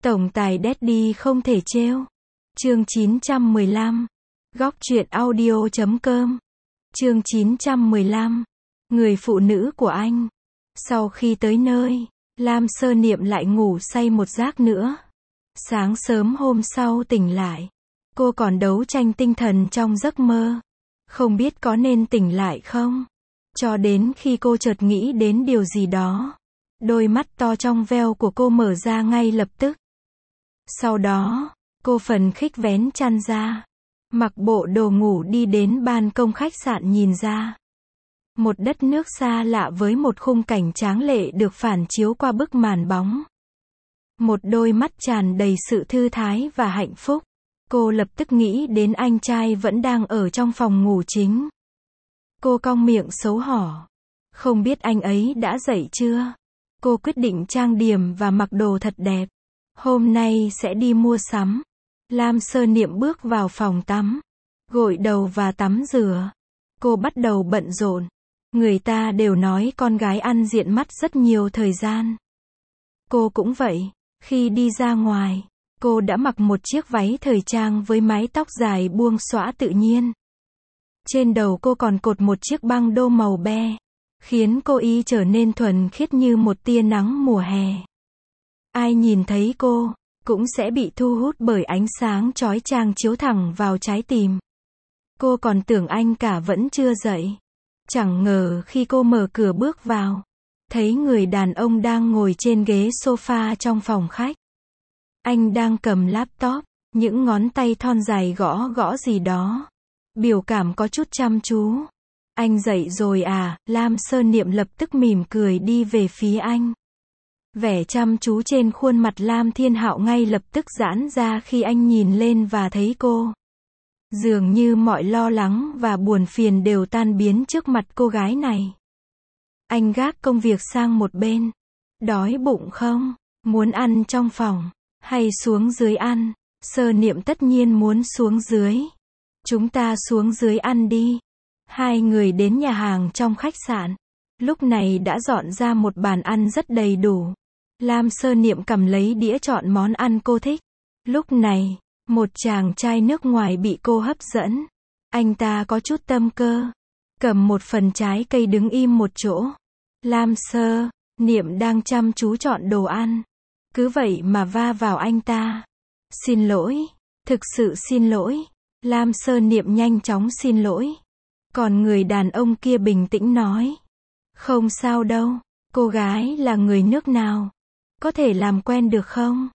Tổng tài Daddy không thể trêu. Chương 915. Góc truyện audio.com. Chương 915. Người phụ nữ của anh. Sau khi tới nơi, Lam Sơ Niệm lại ngủ say một giấc nữa. Sáng sớm hôm sau tỉnh lại, cô còn đấu tranh tinh thần trong giấc mơ. Không biết có nên tỉnh lại không? Cho đến khi cô chợt nghĩ đến điều gì đó, đôi mắt to trong veo của cô mở ra ngay lập tức. Sau đó, cô phấn khích vén chăn ra, mặc bộ đồ ngủ đi đến ban công khách sạn nhìn ra. Một đất nước xa lạ với một khung cảnh tráng lệ được phản chiếu qua bức màn bóng. Một đôi mắt tràn đầy sự thư thái và hạnh phúc. Cô lập tức nghĩ đến anh trai vẫn đang ở trong phòng ngủ chính. Cô cong miệng xấu hổ. Không biết anh ấy đã dậy chưa? Cô quyết định trang điểm và mặc đồ thật đẹp. Hôm nay sẽ đi mua sắm. Lam Sơ Niệm bước vào phòng tắm, gội đầu và tắm rửa. Cô bắt đầu bận rộn. Người ta đều nói con gái ăn diện mắt rất nhiều thời gian. Cô cũng vậy. Khi đi ra ngoài, cô đã mặc một chiếc váy thời trang với mái tóc dài buông xõa tự nhiên. Trên đầu cô còn cột một chiếc băng đô màu be, khiến cô y trở nên thuần khiết như một tia nắng mùa hè. Ai nhìn thấy cô, cũng sẽ bị thu hút bởi ánh sáng chói chang chiếu thẳng vào trái tim. Cô còn tưởng anh cả vẫn chưa dậy. Chẳng ngờ khi cô mở cửa bước vào, thấy người đàn ông đang ngồi trên ghế sofa trong phòng khách. Anh đang cầm laptop, những ngón tay thon dài gõ gõ gì đó. Biểu cảm có chút chăm chú. Anh dậy rồi à? Lam Sơ Niệm lập tức mỉm cười đi về phía anh. Vẻ chăm chú trên khuôn mặt Lam Thiên Hạo ngay lập tức giãn ra khi anh nhìn lên và thấy cô. Dường như mọi lo lắng và buồn phiền đều tan biến trước mặt cô gái này. Anh gác công việc sang một bên. Đói bụng không? Muốn ăn trong phòng, hay xuống dưới ăn? Sơ Niệm tất nhiên muốn xuống dưới. Chúng ta xuống dưới ăn đi. Hai người đến nhà hàng trong khách sạn. Lúc này đã dọn ra một bàn ăn rất đầy đủ. Lam Sơ Niệm cầm lấy đĩa chọn món ăn cô thích. Lúc này, một chàng trai nước ngoài bị cô hấp dẫn. Anh ta có chút tâm cơ, cầm một phần trái cây đứng im một chỗ. Lam Sơ Niệm đang chăm chú chọn đồ ăn, cứ vậy mà va vào anh ta. Xin lỗi, thực sự xin lỗi. Lam Sơ Niệm nhanh chóng xin lỗi. Còn người đàn ông kia bình tĩnh nói. Không sao đâu, cô gái là người nước nào? Có thể làm quen được không?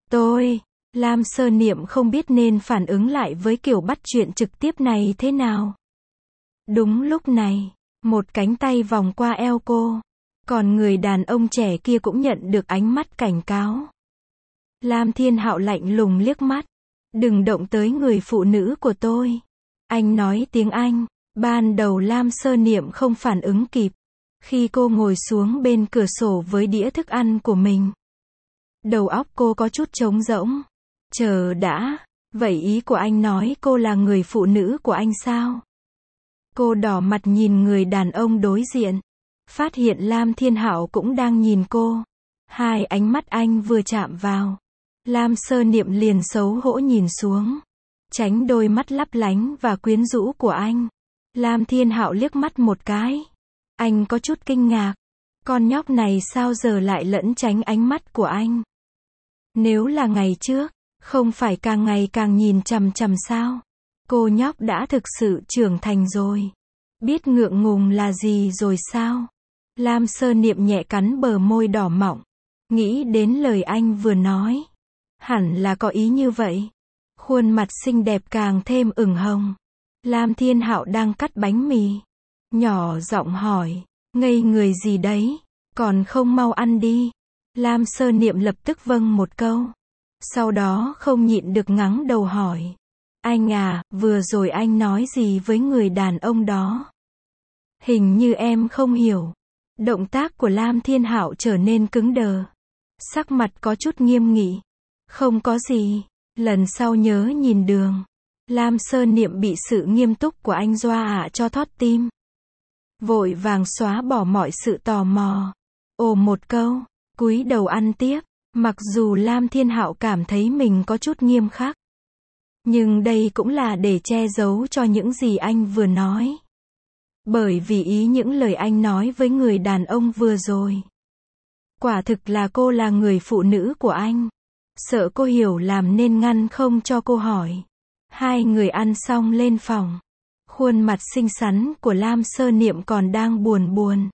Lam Sơ Niệm không biết nên phản ứng lại với kiểu bắt chuyện trực tiếp này thế nào. Đúng lúc này, một cánh tay vòng qua eo cô. Còn người đàn ông trẻ kia cũng nhận được ánh mắt cảnh cáo. Lam Thiên Hạo lạnh lùng liếc mắt. Đừng động tới người phụ nữ của tôi. Anh nói tiếng Anh. Ban đầu Lam Sơ Niệm không phản ứng kịp. Khi cô ngồi xuống bên cửa sổ với đĩa thức ăn của mình, đầu óc cô có chút trống rỗng. Chờ đã, vậy ý của anh nói cô là người phụ nữ của anh sao? Cô đỏ mặt nhìn người đàn ông đối diện. Phát hiện Lam Thiên Hạo cũng đang nhìn cô. Hai ánh mắt anh vừa chạm vào, Lam Sơ Niệm liền xấu hổ nhìn xuống, tránh đôi mắt lấp lánh và quyến rũ của anh. Lam Thiên Hạo liếc mắt một cái. Anh có chút kinh ngạc. Con nhóc này sao giờ lại lẫn tránh ánh mắt của anh? Nếu là ngày trước, không phải càng ngày càng nhìn chằm chằm sao? Cô nhóc đã thực sự trưởng thành rồi. Biết ngượng ngùng là gì rồi sao? Lam Sơ Niệm nhẹ cắn bờ môi đỏ mọng. Nghĩ đến lời anh vừa nói. Hẳn là có ý như vậy. Khuôn mặt xinh đẹp càng thêm ửng hồng. Lam Thiên Hạo đang cắt bánh mì. Nhỏ giọng hỏi. Ngây người gì đấy? Còn không mau ăn đi. Lam Sơ Niệm lập tức vâng một câu. Sau đó không nhịn được ngẩng đầu hỏi. Anh à, vừa rồi anh nói gì với người đàn ông đó? Hình như em không hiểu. Động tác của Lam Thiên Hạo trở nên cứng đờ. Sắc mặt có chút nghiêm nghị. Không có gì. Lần sau nhớ nhìn đường. Lam Sơ Niệm bị sự nghiêm túc của anh dọa cho thót tim. Vội vàng xóa bỏ mọi sự tò mò. Ồ một câu, cúi đầu ăn tiếp. Mặc dù Lam Thiên Hạo cảm thấy mình có chút nghiêm khắc, nhưng đây cũng là để che giấu cho những gì anh vừa nói. Bởi vì những lời anh nói với người đàn ông vừa rồi. Quả thực là cô là người phụ nữ của anh. Sợ cô hiểu lầm nên ngăn không cho cô hỏi. Hai người ăn xong lên phòng. Khuôn mặt xinh xắn của Lam Sơ Niệm còn đang buồn,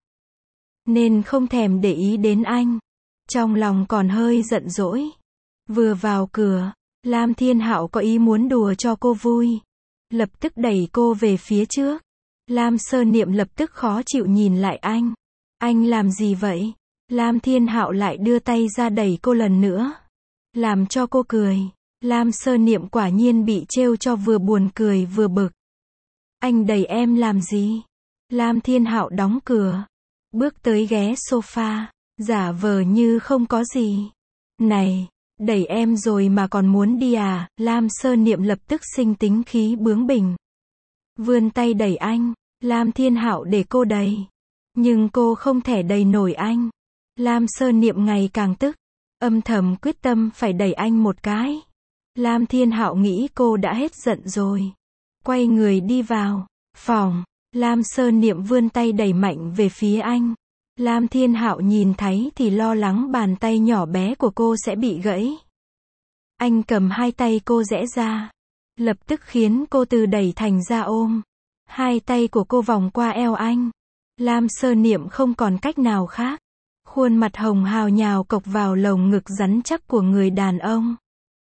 nên không thèm để ý đến anh. Trong lòng còn hơi giận dỗi. Vừa vào cửa, Lam Thiên Hạo có ý muốn đùa cho cô vui. Lập tức đẩy cô về phía trước. Lam Sơ Niệm lập tức khó chịu nhìn lại anh. Anh làm gì vậy? Lam Thiên Hạo lại đưa tay ra đẩy cô lần nữa. Làm cho cô cười. Lam Sơ Niệm quả nhiên bị trêu cho vừa buồn cười vừa bực. Anh đẩy em làm gì? Lam Thiên Hạo đóng cửa. Bước tới ghé sofa. Giả vờ như không có gì. Này, đẩy em rồi mà còn muốn đi à? Lam Sơ Niệm lập tức sinh tính khí bướng bỉnh. Vươn tay đẩy anh. Lam Thiên Hạo để cô đẩy. Nhưng cô không thể đẩy nổi anh. Lam Sơ Niệm ngày càng tức. Âm thầm quyết tâm phải đẩy anh một cái. Lam Thiên Hạo nghĩ cô đã hết giận rồi. Quay người đi vào phòng. Lam Sơ Niệm vươn tay đẩy mạnh về phía anh. Lam Thiên Hạo nhìn thấy thì lo lắng bàn tay nhỏ bé của cô sẽ bị gãy. Anh cầm hai tay cô giãy ra. Lập tức khiến cô từ đẩy thành ra ôm. Hai tay của cô vòng qua eo anh. Lam Sơ Niệm không còn cách nào khác. Khuôn mặt hồng hào nhào cộc vào lồng ngực rắn chắc của người đàn ông.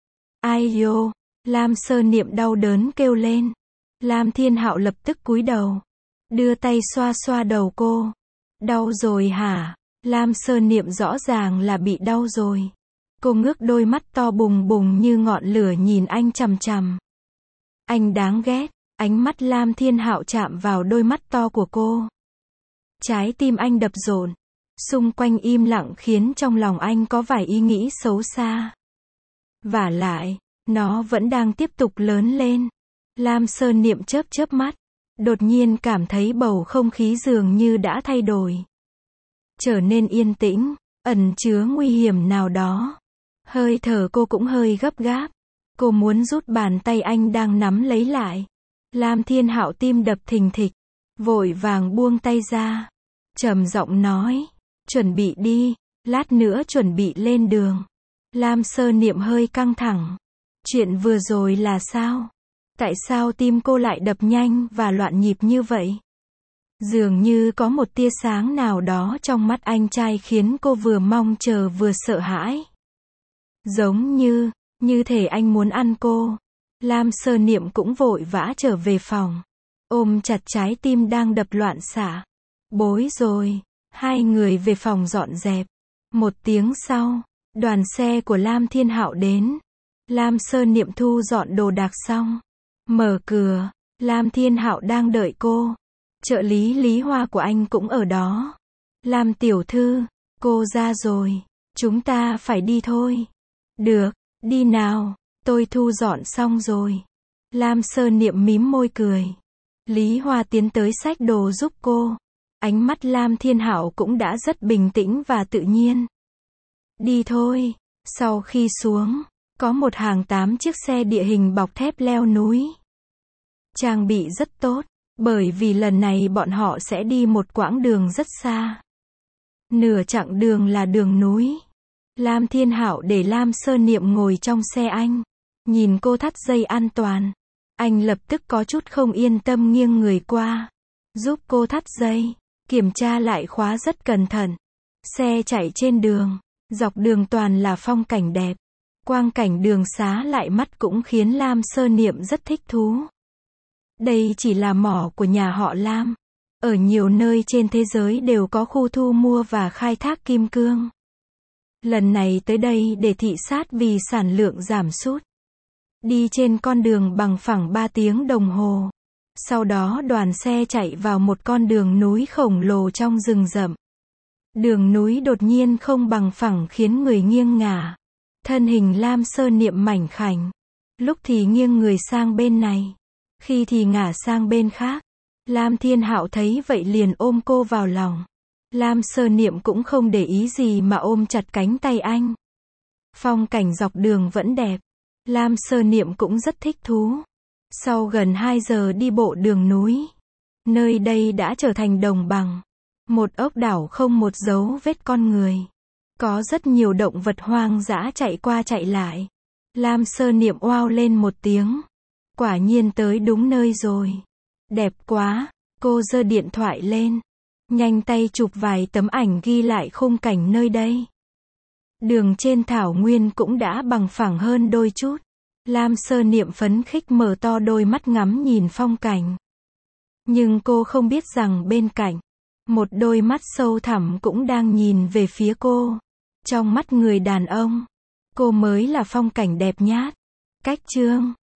Ai yo, Lam Sơ Niệm đau đớn kêu lên. Lam Thiên Hạo lập tức cúi đầu. Đưa tay xoa xoa đầu cô. Đau rồi hả? Lam Sơ Niệm rõ ràng là bị đau rồi. Cô ngước đôi mắt to bùng bùng như ngọn lửa nhìn anh chằm chằm. Anh đáng ghét. Ánh mắt Lam Thiên Hạo chạm vào đôi mắt to của cô. Trái tim anh đập dồn. Xung quanh im lặng khiến trong lòng anh có vài ý nghĩ xấu xa. Vả lại, nó vẫn đang tiếp tục lớn lên. Lam Sơ Niệm chớp chớp mắt. Đột nhiên cảm thấy bầu không khí dường như đã thay đổi. Trở nên yên tĩnh, ẩn chứa nguy hiểm nào đó. Hơi thở cô cũng hơi gấp gáp. Cô muốn rút bàn tay anh đang nắm lấy lại. Lam Thiên Hạo tim đập thình thịch. Vội vàng buông tay ra. Trầm giọng nói. Chuẩn bị đi, lát nữa chuẩn bị lên đường. Lam Sơ Niệm hơi căng thẳng. Chuyện vừa rồi là sao? Tại sao tim cô lại đập nhanh và loạn nhịp như vậy? Dường như có một tia sáng nào đó trong mắt anh trai khiến cô vừa mong chờ vừa sợ hãi. Giống như thể anh muốn ăn cô. Lam Sơ Niệm cũng vội vã trở về phòng. Ôm chặt trái tim đang đập loạn xạ. Bối rồi. Hai người về phòng dọn dẹp. Một tiếng sau, đoàn xe của Lam Thiên Hạo đến. Lam Sơ Niệm thu dọn đồ đạc xong. Mở cửa, Lam Thiên Hạo đang đợi cô. Trợ lý Lý Hoa của anh cũng ở đó. Lam tiểu thư, cô ra rồi. Chúng ta phải đi thôi. Được, đi nào, tôi thu dọn xong rồi. Lam Sơ Niệm mím môi cười. Lý Hoa tiến tới xách đồ giúp cô. Ánh mắt Lam Thiên Hạo cũng đã rất bình tĩnh và tự nhiên. Đi thôi. Sau khi xuống, có một hàng 8 chiếc xe địa hình bọc thép leo núi. Trang bị rất tốt, bởi vì lần này bọn họ sẽ đi một quãng đường rất xa. Nửa chặng đường là đường núi. Lam Thiên Hạo để Lam Sơ Niệm ngồi trong xe anh. Nhìn cô thắt dây an toàn. Anh lập tức có chút không yên tâm nghiêng người qua. Giúp cô thắt dây. Kiểm tra lại khóa rất cẩn thận. Xe chạy trên đường. Dọc đường toàn là phong cảnh đẹp. Quang cảnh đường xá lại mắt cũng khiến Lam Sơ Niệm rất thích thú. Đây chỉ là mỏ của nhà họ Lam. Ở nhiều nơi trên thế giới đều có khu thu mua và khai thác kim cương. Lần này tới đây để thị sát vì sản lượng giảm sút. Đi trên con đường bằng phẳng 3 tiếng đồng hồ. Sau đó đoàn xe chạy vào một con đường núi khổng lồ trong rừng rậm. Đường núi đột nhiên không bằng phẳng khiến người nghiêng ngả. Thân hình Lam Sơ Niệm mảnh khảnh. Lúc thì nghiêng người sang bên này. Khi thì ngả sang bên khác. Lam Thiên Hạo thấy vậy liền ôm cô vào lòng. Lam Sơ Niệm cũng không để ý gì mà ôm chặt cánh tay anh. Phong cảnh dọc đường vẫn đẹp. Lam Sơ Niệm cũng rất thích thú. Sau gần 2 giờ đi bộ đường núi, nơi đây đã trở thành đồng bằng. Một ốc đảo không một dấu vết con người. Có rất nhiều động vật hoang dã chạy qua chạy lại. Lam Sơ Niệm oao lên một tiếng. Quả nhiên tới đúng nơi rồi. Đẹp quá. Cô giơ điện thoại lên. Nhanh tay chụp vài tấm ảnh ghi lại khung cảnh nơi đây. Đường trên thảo nguyên cũng đã bằng phẳng hơn đôi chút. Lam Sơ Niệm phấn khích mở to đôi mắt ngắm nhìn phong cảnh. Nhưng cô không biết rằng bên cạnh, một đôi mắt sâu thẳm cũng đang nhìn về phía cô. Trong mắt người đàn ông, cô mới là phong cảnh đẹp nhất. Cách chương